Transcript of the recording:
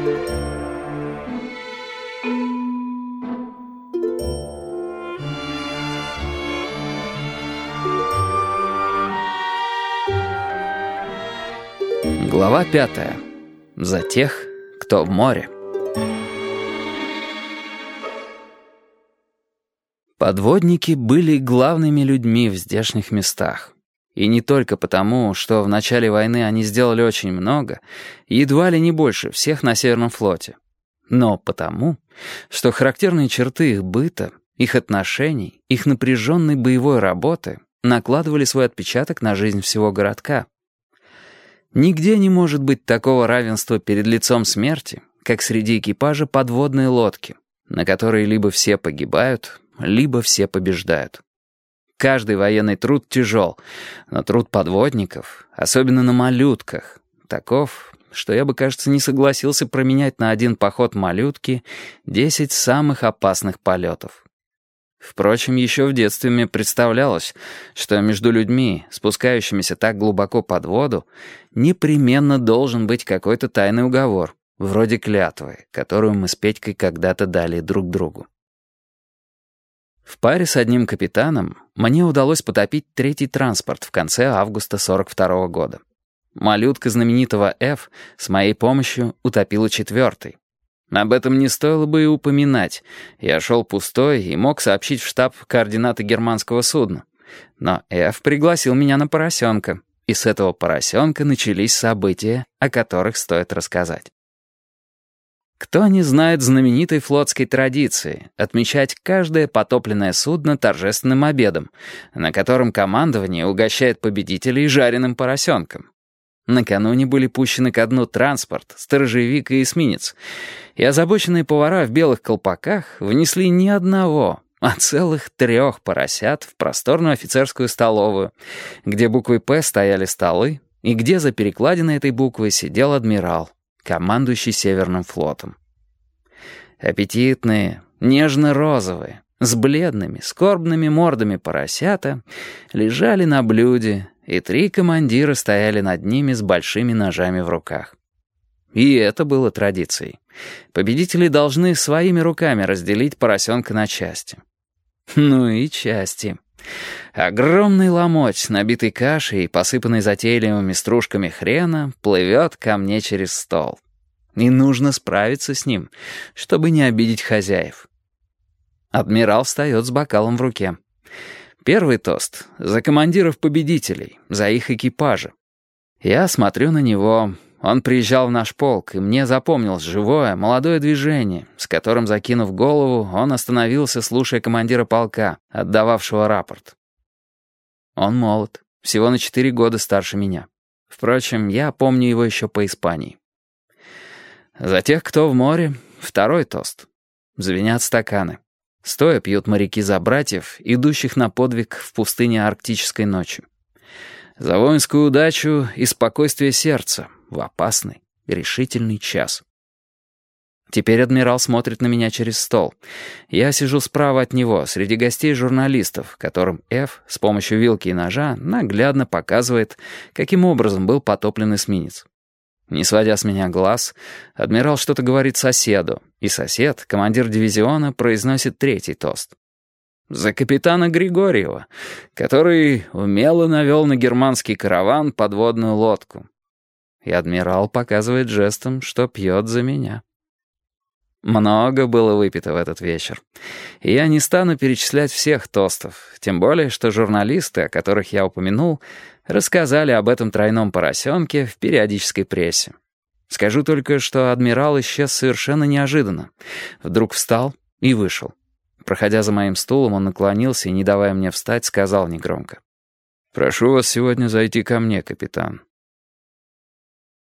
Глава 5. За тех, кто в море. Подводники были главными людьми в здешних местах. И не только потому, что в начале войны они сделали очень много, едва ли не больше всех на Северном флоте, но потому, что характерные черты их быта, их отношений, их напряженной боевой работы накладывали свой отпечаток на жизнь всего городка. Нигде не может быть такого равенства перед лицом смерти, как среди экипажа подводной лодки, на которой либо все погибают, либо все побеждают. Каждый военный труд тяжел, но труд подводников, особенно на малютках, таков, что я бы, кажется, не согласился променять на один поход малютки 10 самых опасных полетов. Впрочем, еще в детстве мне представлялось, что между людьми, спускающимися так глубоко под воду, непременно должен быть какой-то тайный уговор, вроде клятвы, которую мы с Петькой когда-то дали друг другу. В паре с одним капитаном мне удалось потопить 3-й транспорт в конце августа 42-го года. Малютка знаменитого Ф с моей помощью утопила 4-й. Об этом не стоило бы и упоминать. Я шел пустой и мог сообщить в штаб координаты германского судна. Но Ф пригласил меня на поросенка, и с этого поросенка начались события, о которых стоит рассказать. Кто не знает знаменитой флотской традиции отмечать каждое потопленное судно торжественным обедом, на котором командование угощает победителей жареным поросенком? Накануне были пущены ко дну транспорт, сторожевик и эсминец, и озабоченные повара в белых колпаках внесли не одного, а целых 3 поросят в просторную офицерскую столовую, где буквой «П» стояли столы, и где за перекладиной этой буквы сидел адмирал, командующий Северным флотом. Аппетитные, нежно-розовые, с бледными, скорбными мордами поросята лежали на блюде, и 3 командира стояли над ними с большими ножами в руках. И это было традицией. Победители должны своими руками разделить поросенка на части. Ну и части. Огромный ломоть, набитый кашей и посыпанный затейливыми стружками хрена, плывет ко мне через стол. И нужно справиться с ним, чтобы не обидеть хозяев. Адмирал встает с бокалом в руке. Первый тост — за командиров-победителей, за их экипажи. Я смотрю на него. Он приезжал в наш полк, и мне запомнилось живое, молодое движение, с которым, закинув голову, он остановился, слушая командира полка, отдававшего рапорт. Он молод, всего на 4 года старше меня. Впрочем, я помню его еще по Испании. За тех, кто в море, 2-й тост. Звенят стаканы. Стоя пьют моряки за братьев, идущих на подвиг в пустыне арктической ночи. За воинскую удачу и спокойствие сердца в опасный, решительный час. Теперь адмирал смотрит на меня через стол. Я сижу справа от него, среди гостей-журналистов, которым Ф с помощью вилки и ножа наглядно показывает, каким образом был потоплен эсминец. Не сводя с меня глаз, адмирал что-то говорит соседу, и сосед, командир дивизиона, произносит 3-й тост. За капитана Григорьева, который умело навел на германский караван подводную лодку. И адмирал показывает жестом, что пьет за меня. Много было выпито в этот вечер. И я не стану перечислять всех тостов, тем более, что журналисты, о которых я упомянул, рассказали об этом тройном поросенке в периодической прессе. Скажу только, что адмирал исчез совершенно неожиданно. Вдруг встал и вышел. Проходя за моим стулом, он наклонился и, не давая мне встать, сказал негромко: «Прошу вас сегодня зайти ко мне, капитан.